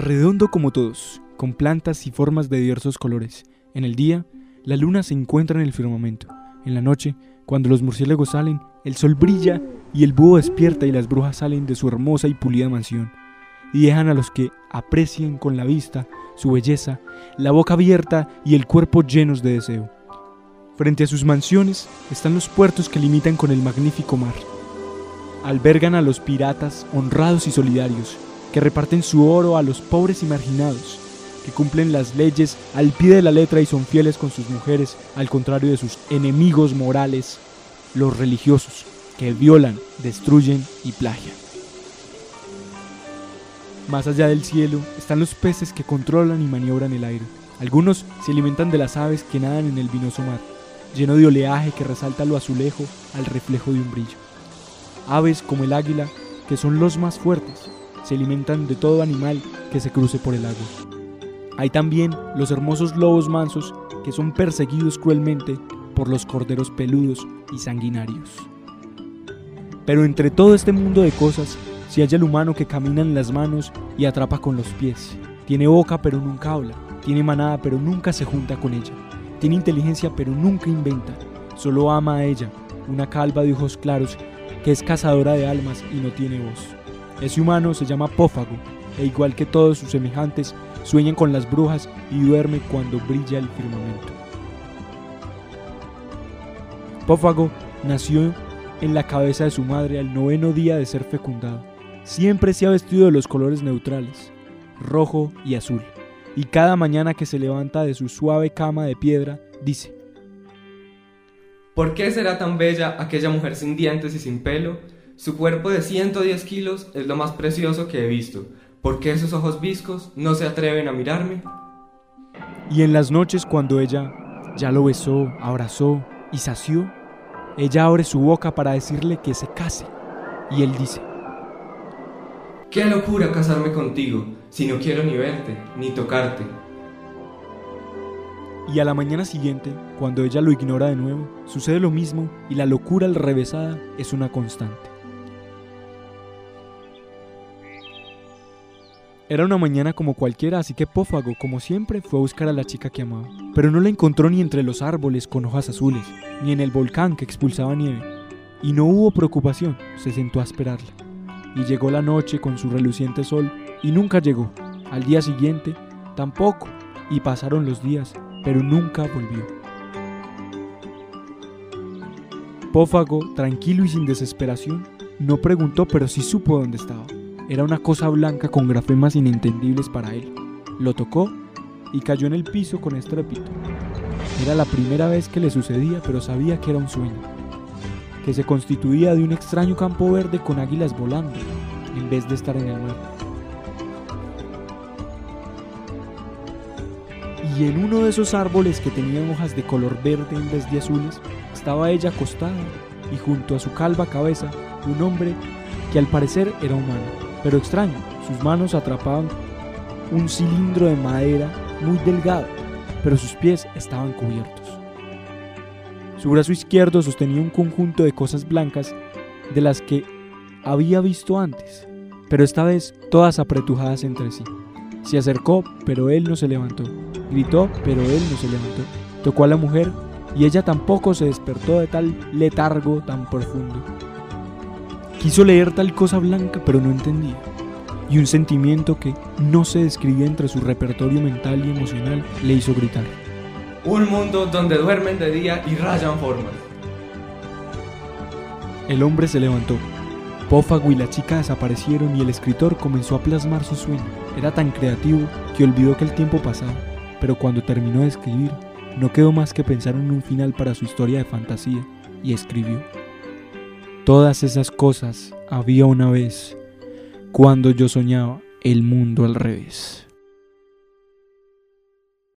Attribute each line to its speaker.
Speaker 1: redondo como todos, con plantas y formas de diversos colores. En el día, la luna se encuentra en el firmamento. En la noche, cuando los murciélagos salen, el sol brilla y el búho despierta y las brujas salen de su hermosa y pulida mansión y dejan a los que aprecien con la vista su belleza, la boca abierta y el cuerpo llenos de deseo. Frente a sus mansiones están los puertos que limitan con el magnífico mar. Albergan a los piratas honrados y solidarios, que reparten su oro a los pobres y marginados, que cumplen las leyes al pie de la letra y son fieles con sus mujeres, al contrario de sus enemigos morales, los religiosos, que violan, destruyen y plagian. Más allá del cielo están los peces que controlan y maniobran el aire. Algunos se alimentan de las aves que nadan en el vinoso mar, lleno de oleaje que resalta lo azulejo al reflejo de un brillo. Aves como el águila, que son los más fuertes, se alimentan de todo animal que se cruce por el agua. Hay también los hermosos lobos mansos que son perseguidos cruelmente por los corderos peludos y sanguinarios. Pero entre todo este mundo de cosas, se halla el humano que camina en las manos y atrapa con los pies. Tiene boca pero nunca habla, tiene manada pero nunca se junta con ella. Tiene inteligencia pero nunca inventa, solo ama a ella, una calva de ojos claros que es cazadora de almas y no tiene voz. Ese humano se llama Pófago, e igual que todos sus semejantes, sueñan con las brujas y duerme cuando brilla el firmamento. Pófago nació en la cabeza de su madre al 9º día de ser fecundado. Siempre se ha vestido de los colores neutrales, rojo y azul, y cada mañana que se levanta de su suave cama de piedra, dice:
Speaker 2: ¿Por qué será tan bella aquella mujer sin dientes y sin pelo? Su cuerpo de 110 kilos es lo más precioso que he visto. ¿Por qué esos ojos viscos no se atreven a mirarme?
Speaker 1: Y en las noches cuando ella ya lo besó, abrazó y sació, ella abre su boca para decirle que se case, y él dice:
Speaker 2: ¡Qué locura casarme contigo, si no quiero ni verte, ni tocarte!
Speaker 1: Y a la mañana siguiente, cuando ella lo ignora de nuevo, sucede lo mismo y la locura alrevesada es una constante. Era una mañana como cualquiera, así que Pófago, como siempre, fue a buscar a la chica que amaba. Pero no la encontró ni entre los árboles con hojas azules, ni en el volcán que expulsaba nieve. Y no hubo preocupación, se sentó a esperarla. Y llegó la noche con su reluciente sol, y nunca llegó. Al día siguiente, tampoco, y pasaron los días, pero nunca volvió. Pófago, tranquilo y sin desesperación, no preguntó, pero sí supo dónde estaba. Era una cosa blanca con grafemas inentendibles para él. Lo tocó y cayó en el piso con estrépito. Era la primera vez que le sucedía, pero sabía que era un sueño, que se constituía de un extraño campo verde con águilas volando, en vez de estar en el mar. Y en uno de esos árboles que tenían hojas de color verde en vez de azules, estaba ella acostada, y junto a su calva cabeza, un hombre que al parecer era humano, pero extraño. Sus manos atrapaban un cilindro de madera muy delgado, pero sus pies estaban cubiertos. Su brazo izquierdo sostenía un conjunto de cosas blancas de las que había visto antes, pero esta vez todas apretujadas entre sí. Se acercó, pero él no se levantó. Gritó, pero él no se levantó. Tocó a la mujer y ella tampoco se despertó de tal letargo tan profundo. Quiso leer tal cosa blanca, pero no entendía. Y un sentimiento que no se describía entre su repertorio mental y emocional le hizo gritar:
Speaker 2: Un mundo donde duermen de día y rayan formas.
Speaker 1: El hombre se levantó. Pófago y la chica desaparecieron y el escritor comenzó a plasmar su sueño. Era tan creativo que olvidó que el tiempo pasaba, pero cuando terminó de escribir, no quedó más que pensar en un final para su historia de fantasía, y escribió: Todas esas cosas había una vez, cuando yo soñaba el mundo al revés.